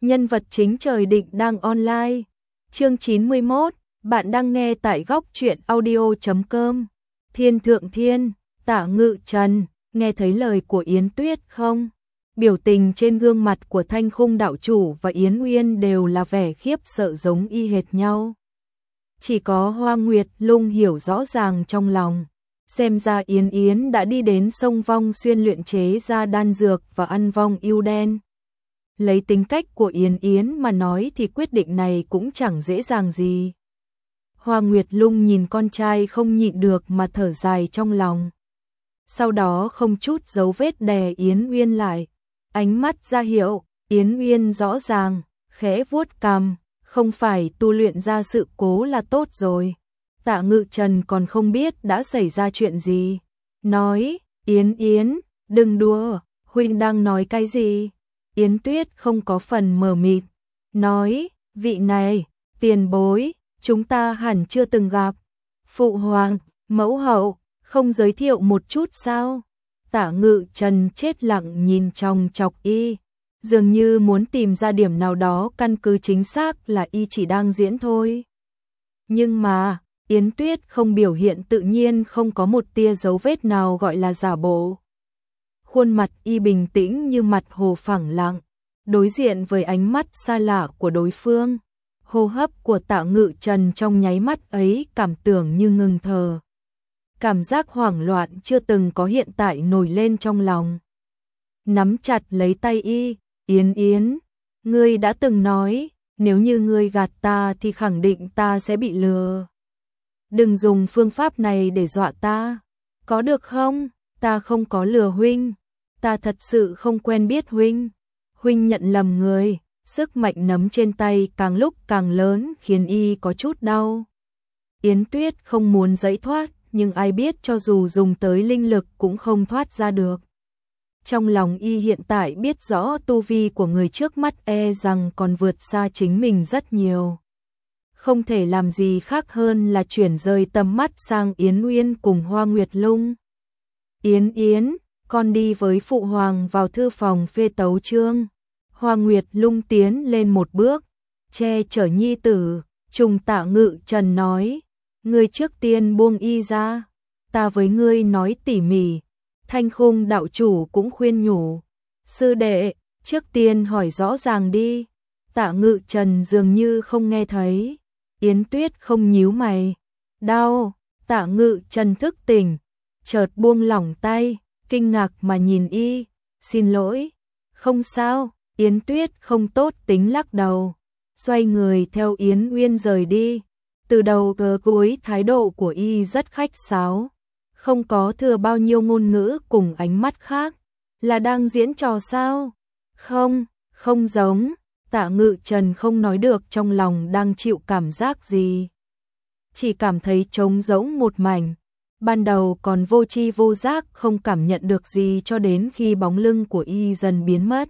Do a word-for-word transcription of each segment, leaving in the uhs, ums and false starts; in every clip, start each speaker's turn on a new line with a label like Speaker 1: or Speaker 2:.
Speaker 1: Nhân vật chính trời định đang online. Chương chín mươi mốt, bạn đang nghe tại góc truyện audio chấm com. Thiên thượng thiên, Tạ Ngự Trần, nghe thấy lời của Yến Tuyết không? Biểu tình trên gương mặt của Thanh Khung đạo chủ và Yến Uyên đều là vẻ khiếp sợ giống y hệt nhau. Chỉ có Hoa Nguyệt Lung hiểu rõ ràng trong lòng. Xem ra Yến Yến đã đi đến sông Vong Xuyên luyện chế ra đan dược và ăn vong yêu đen. Lấy tính cách của Yến Yến mà nói thì quyết định này cũng chẳng dễ dàng gì. Hoa Nguyệt Lung nhìn con trai không nhịn được mà thở dài trong lòng. Sau đó không chút dấu vết đè Yến Uyên lại. Ánh mắt ra hiệu, Yến Uyên rõ ràng, khẽ vuốt cằm, không phải tu luyện ra sự cố là tốt rồi. Tạ Ngự Trần còn không biết đã xảy ra chuyện gì. Nói, Yến Yến, đừng đùa, huynh đang nói cái gì? Yến Tuyết không có phần mờ mịt. Nói, vị này, tiền bối, chúng ta hẳn chưa từng gặp. Phụ hoàng, mẫu hậu, không giới thiệu một chút sao? Tạ Ngự Trần chết lặng nhìn trong chọc y. Dường như muốn tìm ra điểm nào đó căn cứ chính xác là y chỉ đang diễn thôi. Nhưng mà, Yến Tuyết không biểu hiện tự nhiên, không có một tia dấu vết nào gọi là giả bộ. Khuôn mặt y bình tĩnh như mặt hồ phẳng lặng, đối diện với ánh mắt xa lạ của đối phương. Hô hấp của Tạ Ngự Trần trong nháy mắt ấy cảm tưởng như ngừng thở. Cảm giác hoảng loạn chưa từng có hiện tại nổi lên trong lòng. Nắm chặt lấy tay y, Yến Yến, ngươi đã từng nói, nếu như ngươi gạt ta thì khẳng định ta sẽ bị lừa. Đừng dùng phương pháp này để dọa ta, có được không? Ta không có lừa huynh, ta thật sự không quen biết huynh. Huynh nhận lầm người. Sức mạnh nắm trên tay càng lúc càng lớn khiến y có chút đau. Yến Tuyết không muốn giãy thoát, nhưng ai biết cho dù dùng tới linh lực cũng không thoát ra được. Trong lòng y hiện tại biết rõ tu vi của người trước mắt e rằng còn vượt xa chính mình rất nhiều. Không thể làm gì khác hơn là chuyển rời tầm mắt sang Yến Uyên cùng Hoa Nguyệt Lung. Yến Yến, con đi với phụ hoàng vào thư phòng phê tấu chương. Hoa Nguyệt Lung tiến lên một bước, che chở nhi tử, trùng Tạ Ngự Trần nói, ngươi trước tiên buông y ra, ta với ngươi nói tỉ mỉ. Thanh Khung đạo chủ cũng khuyên nhủ, sư đệ, trước tiên hỏi rõ ràng đi. Tạ Ngự Trần dường như không nghe thấy. Yến Tuyết không nhíu mày. Đau. Tạ Ngự Trần thức tỉnh, chợt buông lỏng tay, kinh ngạc mà nhìn y. Xin lỗi. Không sao. Yến Tuyết không tốt tính lắc đầu, xoay người theo Yến Uyên rời đi. Từ đầu tới cuối thái độ của y rất khách sáo, không có thừa bao nhiêu ngôn ngữ cùng ánh mắt khác. Là đang diễn trò sao? Không, không giống. Tạ Ngự Trần không nói được trong lòng đang chịu cảm giác gì. Chỉ cảm thấy trống rỗng một mảnh. Ban đầu còn vô tri vô giác không cảm nhận được gì cho đến khi bóng lưng của y dần biến mất.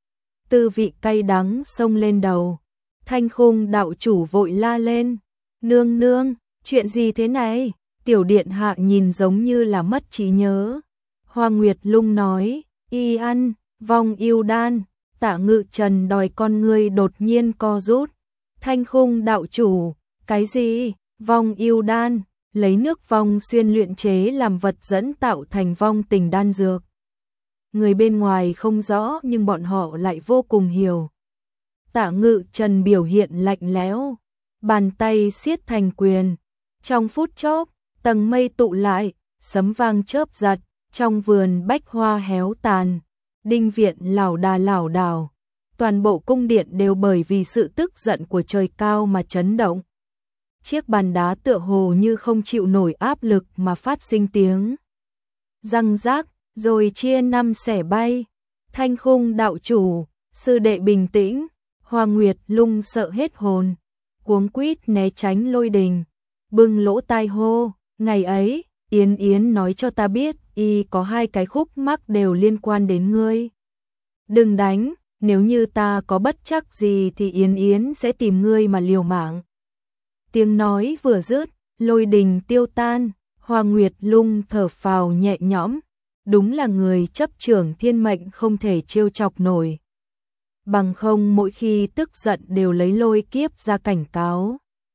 Speaker 1: Tư vị cay đắng xông lên đầu. Thanh Khung đạo chủ vội la lên. Nương nương, chuyện gì thế này? Tiểu điện hạ nhìn giống như là mất trí nhớ. Hoa Nguyệt Lung nói, y ăn, vong yêu đan. Tạ Ngự Trần đòi con ngươi đột nhiên co rút. Thanh Khung đạo chủ, cái gì? Vong yêu đan, lấy nước vong xuyên luyện chế làm vật dẫn tạo thành vong tình đan dược. Người bên ngoài không rõ nhưng bọn họ lại vô cùng hiểu. Tạ Ngự Trần biểu hiện lạnh lẽo, bàn tay siết thành quyền. Trong phút chốc, tầng mây tụ lại, sấm vang chớp giật, trong vườn bách hoa héo tàn, đinh viện lảo đà lảo đảo. Toàn bộ cung điện đều bởi vì sự tức giận của trời cao mà chấn động. Chiếc bàn đá tựa hồ như không chịu nổi áp lực mà phát sinh tiếng răng rác, rồi chia năm xẻ bay. Thanh Khung đạo chủ, sư đệ bình tĩnh. Hoa Nguyệt Lung sợ hết hồn, cuống quýt né tránh lôi đình, bưng lỗ tai hô, ngày ấy, Yến Yến nói cho ta biết, y có hai cái khúc mắc đều liên quan đến ngươi. Đừng đánh, nếu như ta có bất trắc gì thì Yến Yến sẽ tìm ngươi mà liều mạng. Tiếng nói vừa dứt, lôi đình tiêu tan, Hoa Nguyệt Lung thở phào nhẹ nhõm. Đúng là người chấp trưởng thiên mệnh không thể trêu chọc nổi. bằng không mỗi khi tức giận đều lấy lôi kiếp ra cảnh cáo.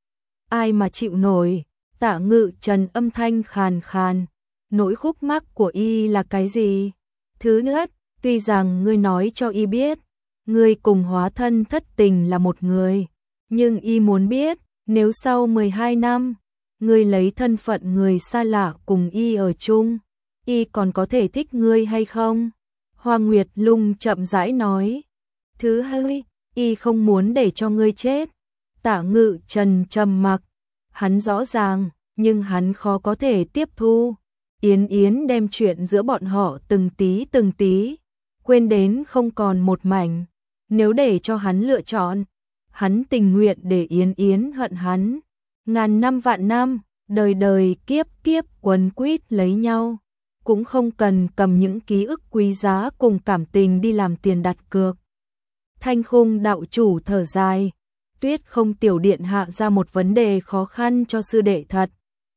Speaker 1: Ai mà chịu nổi, Tạ Ngự Trần âm thanh khàn khàn, nỗi khúc mắc của y là cái gì? Thứ nhất, tuy rằng ngươi nói cho y biết, ngươi cùng hóa thân thất tình là một người, nhưng y muốn biết, nếu sau mười hai năm, ngươi lấy thân phận người xa lạ cùng y ở chung, y còn có thể thích ngươi hay không? Hoa Nguyệt Lung chậm rãi nói. Thứ hai, y không muốn để cho ngươi chết. Tạ Ngự Trần trầm mặc, hắn rõ ràng, nhưng hắn khó có thể tiếp thu. Yến Yến đem chuyện giữa bọn họ từng tí từng tí, quên đến không còn một mảnh. Nếu để cho hắn lựa chọn, hắn tình nguyện để Yến Yến hận hắn. Ngàn năm vạn năm, đời đời kiếp kiếp quấn quýt lấy nhau, cũng không cần cầm những ký ức quý giá cùng cảm tình đi làm tiền đặt cược. Thanh Khung đạo chủ thở dài, Tuyết Không tiểu điện hạ ra một vấn đề khó khăn cho sư đệ thật.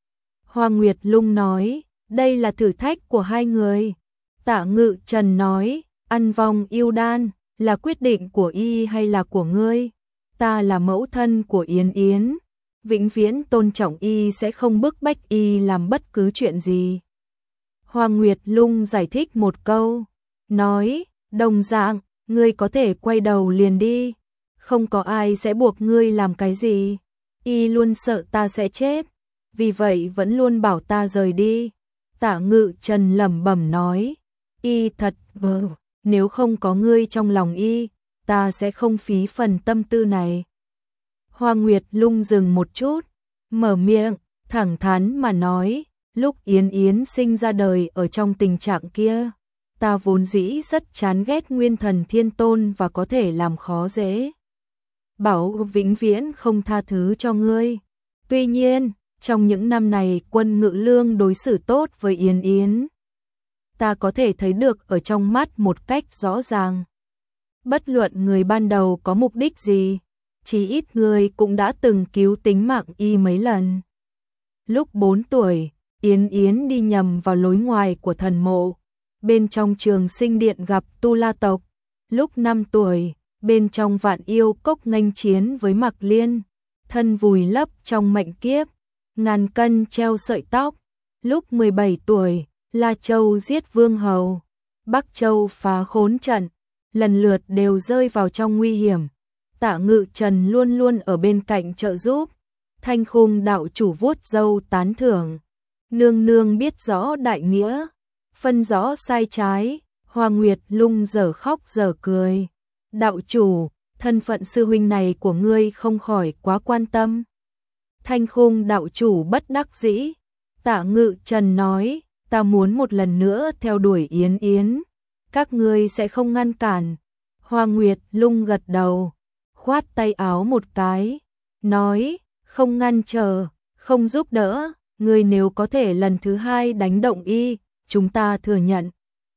Speaker 1: Hoa Nguyệt Lung nói, đây là thử thách của hai người. Tạ Ngự Trần nói, ăn vong yêu đan, là quyết định của y hay là của ngươi? Ta là mẫu thân của Yến Yến, vĩnh viễn tôn trọng y sẽ không bức bách y làm bất cứ chuyện gì. Hoa Nguyệt Lung giải thích một câu, nói, đồng dạng, ngươi có thể quay đầu liền đi, không có ai sẽ buộc ngươi làm cái gì. Y luôn sợ ta sẽ chết, vì vậy vẫn luôn bảo ta rời đi. Tạ Ngự Trần lẩm bẩm nói, y thật vờ, nếu không có ngươi trong lòng y, ta sẽ không phí phần tâm tư này. Hoa Nguyệt Lung dừng một chút, mở miệng, thẳng thắn mà nói, lúc Yến Yến sinh ra đời ở trong tình trạng kia, ta vốn dĩ rất chán ghét Nguyên Thần Thiên Tôn và có thể làm khó dễ. Bảo vĩnh viễn không tha thứ cho ngươi. Tuy nhiên, trong những năm này Quân Ngự Lương đối xử tốt với Yến Yến. Ta có thể thấy được ở trong mắt một cách rõ ràng. Bất luận người ban đầu có mục đích gì, chỉ ít người cũng đã từng cứu tính mạng y mấy lần. Lúc bốn tuổi, Yến Yến đi nhầm vào lối ngoài của thần mộ, bên trong Trường Sinh Điện gặp Tu La tộc. Lúc năm tuổi, bên trong Vạn Yêu Cốc nghênh chiến với Mạc Liên, thân vùi lấp trong mệnh kiếp, ngàn cân treo sợi tóc. Lúc mười bảy tuổi, La Châu giết Vương Hầu, Bắc Châu phá khốn trận, lần lượt đều rơi vào trong nguy hiểm. Tạ Ngự Trần luôn luôn ở bên cạnh trợ giúp. Thanh Khung đạo chủ vuốt râu tán thưởng, nương nương biết rõ đại nghĩa, phân rõ sai trái. Hoa Nguyệt Lung dở khóc dở cười, đạo chủ, thân phận sư huynh này của ngươi không khỏi quá quan tâm. Thanh Khung đạo chủ bất đắc dĩ. Tạ Ngự Trần nói, ta muốn một lần nữa theo đuổi Yến Yến, các ngươi sẽ không ngăn cản. Hoa Nguyệt Lung gật đầu, khoát tay áo một cái, nói, không ngăn trở, không giúp đỡ, ngươi nếu có thể lần thứ hai đánh động y, chúng ta thừa nhận.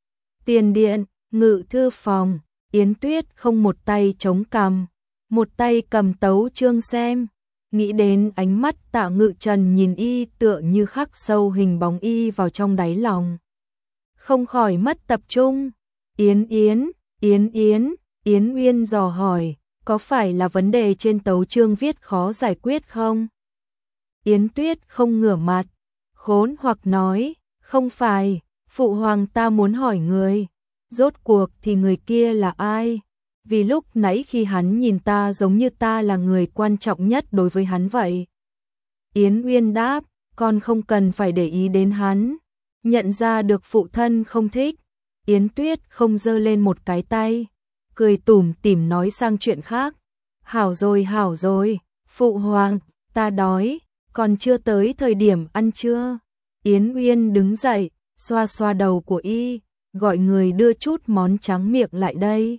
Speaker 1: Tiền điện, ngự thư phòng, Yến Tuyết không một tay chống cằm, một tay cầm tấu chương xem, nghĩ đến ánh mắt Tạ Ngự Trần nhìn y tựa như khắc sâu hình bóng y vào trong đáy lòng. Không khỏi mất tập trung. Yến Yến, Yến Yến, Yến Uyên dò hỏi, có phải là vấn đề trên tấu chương viết khó giải quyết không? Yến Tuyết không ngửa mặt, khốn hoặc nói, không phải, phụ hoàng ta muốn hỏi người, rốt cuộc thì người kia là ai? Vì lúc nãy khi hắn nhìn ta giống như ta là người quan trọng nhất đối với hắn vậy. Yến Uyên đáp, con không cần phải để ý đến hắn. Nhận ra được phụ thân không thích, Yến Tuyết không giơ lên một cái tay, cười tủm tỉm nói sang chuyện khác. Hảo rồi hảo rồi, phụ hoàng, ta đói, còn chưa tới thời điểm ăn trưa. Yến Uyên đứng dậy, xoa xoa đầu của y, gọi người đưa chút món tráng miệng lại đây.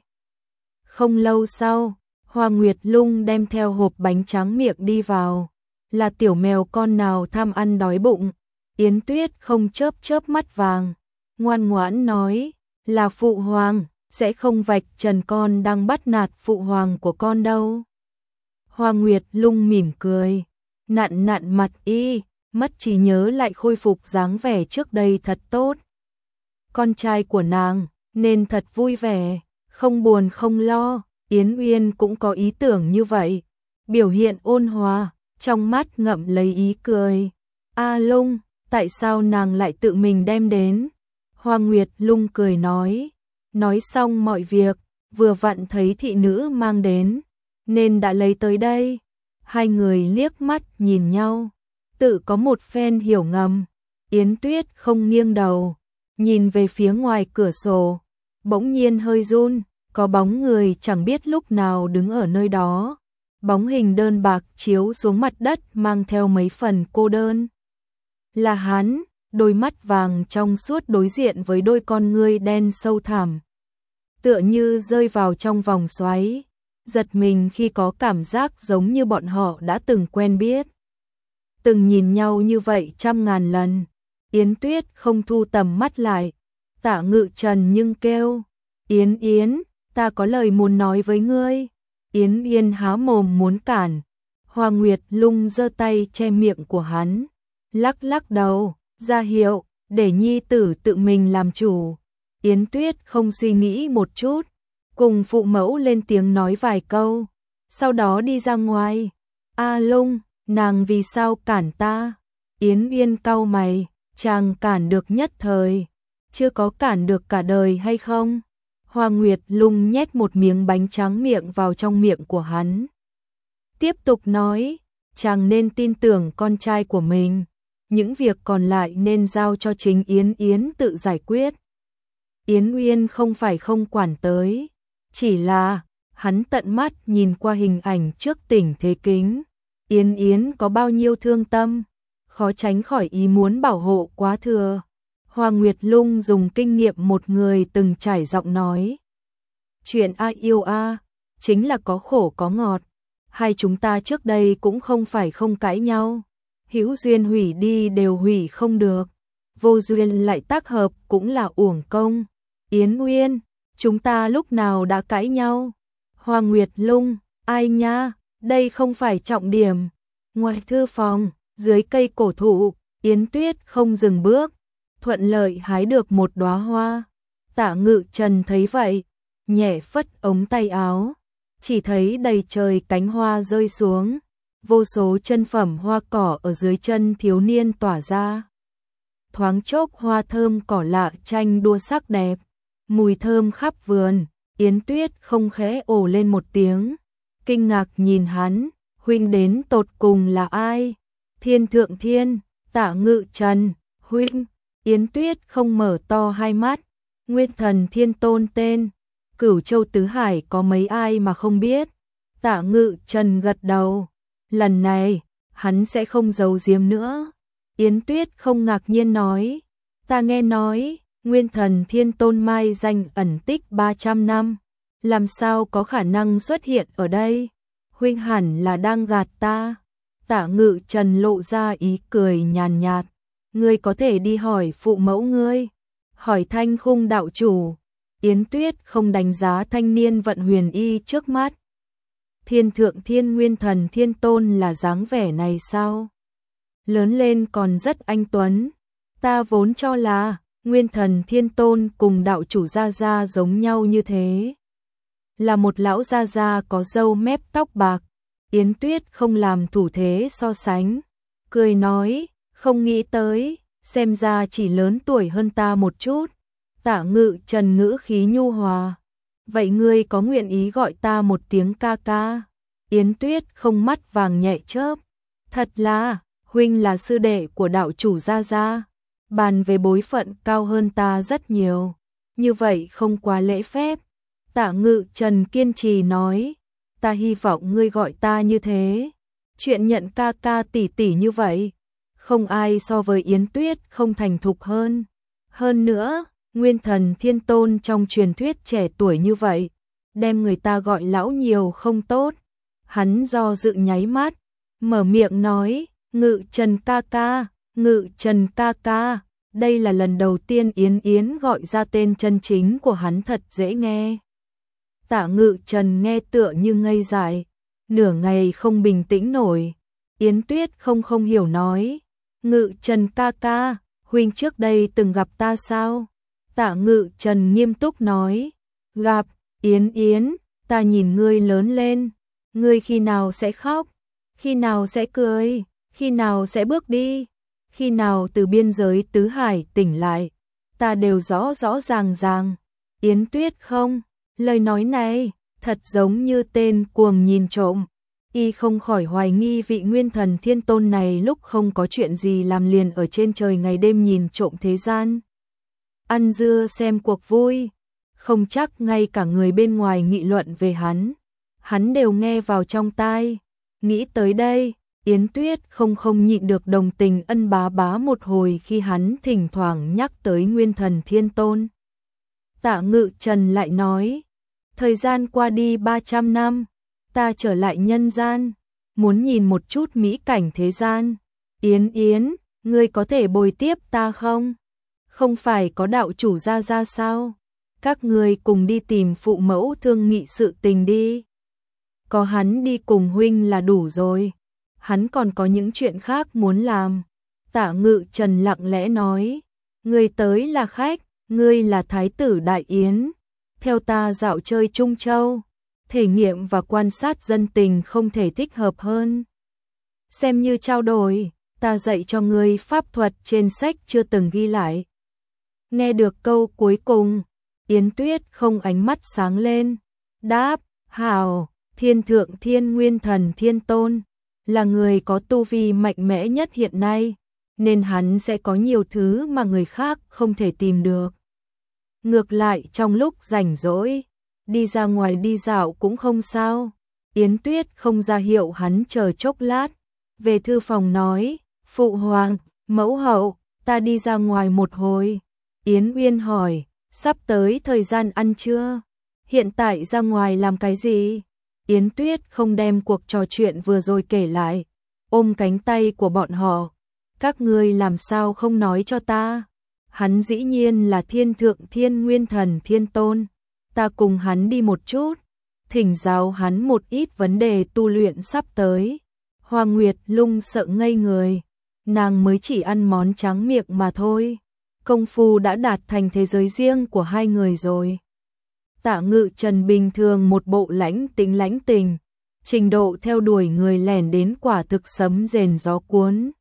Speaker 1: Không lâu sau, Hoa Nguyệt Lung đem theo hộp bánh tráng miệng đi vào. Là tiểu mèo con nào tham ăn đói bụng. Yến Tuyết không chớp chớp mắt vàng, ngoan ngoãn nói, là phụ hoàng, sẽ không vạch trần con đang bắt nạt phụ hoàng của con đâu. Hoa Nguyệt Lung mỉm cười, nặn nặn mặt y, mất trí nhớ lại khôi phục dáng vẻ trước đây thật tốt. Con trai của nàng nên thật vui vẻ, không buồn không lo. Yến Uyên cũng có ý tưởng như vậy, biểu hiện ôn hòa, trong mắt ngậm lấy ý cười. A Lung, tại sao nàng lại tự mình đem đến? Hoa Nguyệt Lung cười nói, nói xong mọi việc, vừa vặn thấy thị nữ mang đến, nên đã lấy tới đây. Hai người liếc mắt nhìn nhau, tự có một phen hiểu ngầm. Yến Tuyết không nghiêng đầu, nhìn về phía ngoài cửa sổ, bỗng nhiên hơi run, có bóng người chẳng biết lúc nào đứng ở nơi đó. Bóng hình đơn bạc chiếu xuống mặt đất mang theo mấy phần cô đơn. Là hắn, đôi mắt vàng trong suốt đối diện với đôi con ngươi đen sâu thẳm. Tựa như rơi vào trong vòng xoáy, giật mình khi có cảm giác giống như bọn họ đã từng quen biết. Từng nhìn nhau như vậy trăm ngàn lần, Yến Tuyết không thu tầm mắt lại. Tạ Ngự Trần nhưng kêu, Yến Yến, ta có lời muốn nói với ngươi. Yến Yến há mồm muốn cản, Hoa Nguyệt Lung giơ tay che miệng của hắn, lắc lắc đầu, ra hiệu, để nhi tử tự mình làm chủ. Yến Tuyết không suy nghĩ một chút, cùng phụ mẫu lên tiếng nói vài câu, sau đó đi ra ngoài. A Lung, nàng vì sao cản ta? Yến Uyên cau mày, chàng cản được nhất thời, chưa có cản được cả đời hay không? Hoa Nguyệt Lung nhét một miếng bánh tráng miệng vào trong miệng của hắn. Tiếp tục nói, chàng nên tin tưởng con trai của mình, những việc còn lại nên giao cho chính Yến Yến tự giải quyết. Yến Uyên không phải không quản tới, chỉ là hắn tận mắt nhìn qua hình ảnh trước Tỉnh Thế Kính. Yến Yến có bao nhiêu thương tâm, khó tránh khỏi ý muốn bảo hộ quá thừa. Hoa Nguyệt Lung dùng kinh nghiệm một người từng trải giọng nói. Chuyện ai yêu a, chính là có khổ có ngọt. Hai chúng ta trước đây cũng không phải không cãi nhau. Hữu duyên hủy đi đều hủy không được. Vô duyên lại tác hợp cũng là uổng công. Yến Uyên, chúng ta lúc nào đã cãi nhau? Hoa Nguyệt Lung, ai nha, đây không phải trọng điểm. Ngoài thư phòng, dưới cây cổ thụ, Yến Tuyết không dừng bước, thuận lợi hái được một đóa hoa. Tạ Ngự Trần thấy vậy, nhẹ phất ống tay áo, chỉ thấy đầy trời cánh hoa rơi xuống, vô số chân phẩm hoa cỏ ở dưới chân thiếu niên tỏa ra. Thoáng chốc hoa thơm cỏ lạ tranh đua sắc đẹp, mùi thơm khắp vườn. Yến Tuyết không khẽ ồ lên một tiếng, kinh ngạc nhìn hắn, huynh đến tột cùng là ai? Thiên Thượng Thiên, Tạ Ngự Trần, huynh. Yến Tuyết không mở to hai mắt, Nguyên Thần Thiên Tôn tên, Cửu Châu Tứ Hải có mấy ai mà không biết. Tạ Ngự Trần gật đầu, lần này, hắn sẽ không giấu giếm nữa. Yến Tuyết không ngạc nhiên nói, ta nghe nói, Nguyên Thần Thiên Tôn mai danh ẩn tích ba trăm năm, làm sao có khả năng xuất hiện ở đây? Huynh hẳn là đang gạt ta. Tạ Ngự Trần lộ ra ý cười nhàn nhạt, ngươi có thể đi hỏi phụ mẫu ngươi, hỏi Thanh Khung đạo chủ. Yến Tuyết không đánh giá thanh niên vận huyền y trước mắt. Thiên Thượng Thiên Nguyên Thần Thiên Tôn là dáng vẻ này sao? Lớn lên còn rất anh tuấn. Ta vốn cho là Nguyên Thần Thiên Tôn cùng đạo chủ Gia Gia giống nhau như thế. Là một lão Gia Gia có râu mép tóc bạc. Yến Tuyết không làm thủ thế so sánh, cười nói, không nghĩ tới, xem ra chỉ lớn tuổi hơn ta một chút. Tạ Ngự Trần ngữ khí nhu hòa, vậy ngươi có nguyện ý gọi ta một tiếng ca ca? Yến Tuyết không mắt vàng nhẹ chớp, thật là, huynh là sư đệ của đạo chủ Gia Gia, bàn về bối phận cao hơn ta rất nhiều, như vậy không quá lễ phép. Tạ Ngự Trần kiên trì nói, ta hy vọng ngươi gọi ta như thế. Chuyện nhận ca ca tỷ tỷ như vậy, không ai so với Yến Tuyết không thành thục hơn. Hơn nữa, Nguyên Thần Thiên Tôn trong truyền thuyết trẻ tuổi như vậy, đem người ta gọi lão nhiều không tốt. Hắn do dự nháy mắt, mở miệng nói, Ngự Trần ca ca, Ngự Trần ca ca. Đây là lần đầu tiên Yến Yến gọi ra tên chân chính của hắn, thật dễ nghe. Tạ Ngự Trần nghe tựa như ngây dại, nửa ngày không bình tĩnh nổi. Yến Tuyết không không hiểu nói, Ngự Trần ca ca, huynh trước đây từng gặp ta sao? Tạ Ngự Trần nghiêm túc nói, gặp. Yến Yến, ta nhìn ngươi lớn lên, ngươi khi nào sẽ khóc, khi nào sẽ cười, khi nào sẽ bước đi, khi nào từ biên giới tứ hải tỉnh lại, ta đều rõ rõ ràng ràng. Yến Tuyết không, lời nói này, thật giống như tên cuồng nhìn trộm. Y không khỏi hoài nghi vị nguyên thần thiên tôn này lúc không có chuyện gì làm liền ở trên trời ngày đêm nhìn trộm thế gian. Ăn dưa xem cuộc vui, không chắc ngay cả người bên ngoài nghị luận về hắn, hắn đều nghe vào trong tai. Nghĩ tới đây, Yến Tuyết không không nhịn được đồng tình ân bá bá một hồi khi hắn thỉnh thoảng nhắc tới nguyên thần thiên tôn. Tạ Ngự Trần lại nói, thời gian qua đi ba trăm năm, ta trở lại nhân gian, muốn nhìn một chút mỹ cảnh thế gian. Yến Yến, ngươi có thể bồi tiếp ta không? Không phải có đạo chủ ra ra sao? Các ngươi cùng đi tìm phụ mẫu thương nghị sự tình đi. Có hắn đi cùng huynh là đủ rồi. Hắn còn có những chuyện khác muốn làm. Tạ Ngự Trần lặng lẽ nói, ngươi tới là khách, ngươi là thái tử Đại Yến, theo ta dạo chơi Trung Châu, thể nghiệm và quan sát dân tình không thể thích hợp hơn. Xem như trao đổi, ta dạy cho ngươi pháp thuật trên sách chưa từng ghi lại. Nghe được câu cuối cùng, Yến Tuyết không ánh mắt sáng lên, đáp, hảo, thiên thượng thiên nguyên thần thiên tôn, là người có tu vi mạnh mẽ nhất hiện nay, nên hắn sẽ có nhiều thứ mà người khác không thể tìm được. Ngược lại trong lúc rảnh rỗi, đi ra ngoài đi dạo cũng không sao. Yến Tuyết không ra hiệu hắn chờ chốc lát, về thư phòng nói, phụ hoàng, mẫu hậu, ta đi ra ngoài một hồi. Yến Uyên hỏi, sắp tới thời gian ăn trưa, hiện tại ra ngoài làm cái gì? Yến Tuyết không đem cuộc trò chuyện vừa rồi kể lại, ôm cánh tay của bọn họ, các ngươi làm sao không nói cho ta? Hắn dĩ nhiên là thiên thượng thiên nguyên thần thiên tôn, ta cùng hắn đi một chút, thỉnh giáo hắn một ít vấn đề tu luyện sắp tới. Hoa Nguyệt Lung sợ ngây người, nàng mới chỉ ăn món tráng miệng mà thôi, công phu đã đạt thành thế giới riêng của hai người rồi. Tạ Ngự Trần bình thường một bộ lãnh tính lãnh tình, trình độ theo đuổi người lẻn đến quả thực sấm rền gió cuốn.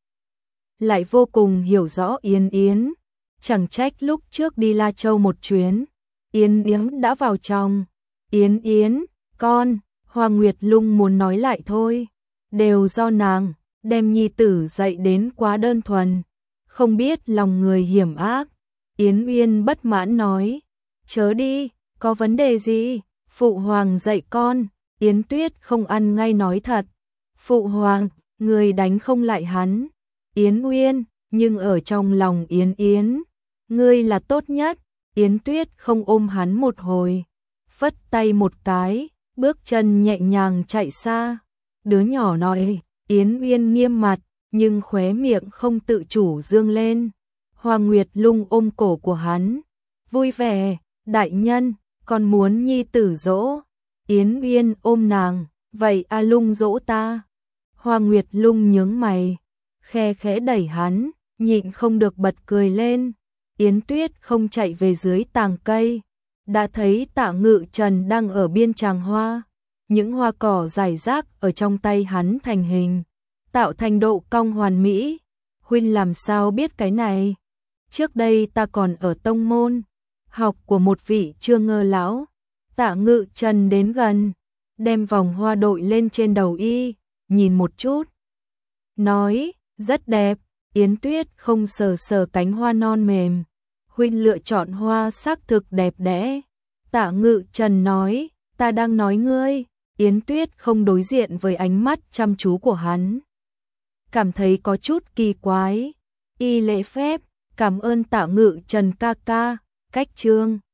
Speaker 1: Lại vô cùng hiểu rõ Yến Yến, chẳng trách lúc trước đi La Châu một chuyến, Yến Yến đã vào trong. Yến Yến, con, Hoa Nguyệt Lung muốn nói lại thôi, đều do nàng, đem nhi tử dạy đến quá đơn thuần, không biết lòng người hiểm ác. Yến Uyên bất mãn nói, chớ đi, có vấn đề gì, phụ hoàng dạy con. Yến Tuyết không ăn ngay nói thật, phụ hoàng, người đánh không lại hắn. Yến Uyên, nhưng ở trong lòng Yến Yến, ngươi là tốt nhất. Yến Tuyết không ôm hắn một hồi, phất tay một cái, bước chân nhẹ nhàng chạy xa. Đứa nhỏ nói, Yến Uyên nghiêm mặt, nhưng khóe miệng không tự chủ dương lên. Hoa Nguyệt Lung ôm cổ của hắn, vui vẻ, đại nhân, con muốn nhi tử dỗ. Yến Uyên ôm nàng, vậy A Lung dỗ ta. Hoa Nguyệt Lung nhướng mày, khe khẽ đẩy hắn, nhịn không được bật cười lên. Yến Tuyết không chạy về dưới tàng cây, đã thấy Tạ Ngự Trần đang ở biên tràng hoa, những hoa cỏ rải rác ở trong tay hắn thành hình, tạo thành độ cong hoàn mỹ. Huynh làm sao biết cái này? Trước đây ta còn ở tông môn, học của một vị chưa ngơ lão. Tạ Ngự Trần đến gần, đem vòng hoa đội lên trên đầu y, nhìn một chút, nói, rất đẹp. Yến Tuyết không sờ sờ cánh hoa non mềm, huynh lựa chọn hoa sắc thực đẹp đẽ. Tạ Ngự Trần nói, ta đang nói ngươi. Yến Tuyết không đối diện với ánh mắt chăm chú của hắn, cảm thấy có chút kỳ quái. Y lễ phép, cảm ơn Tạ Ngự Trần ca ca, cách chương.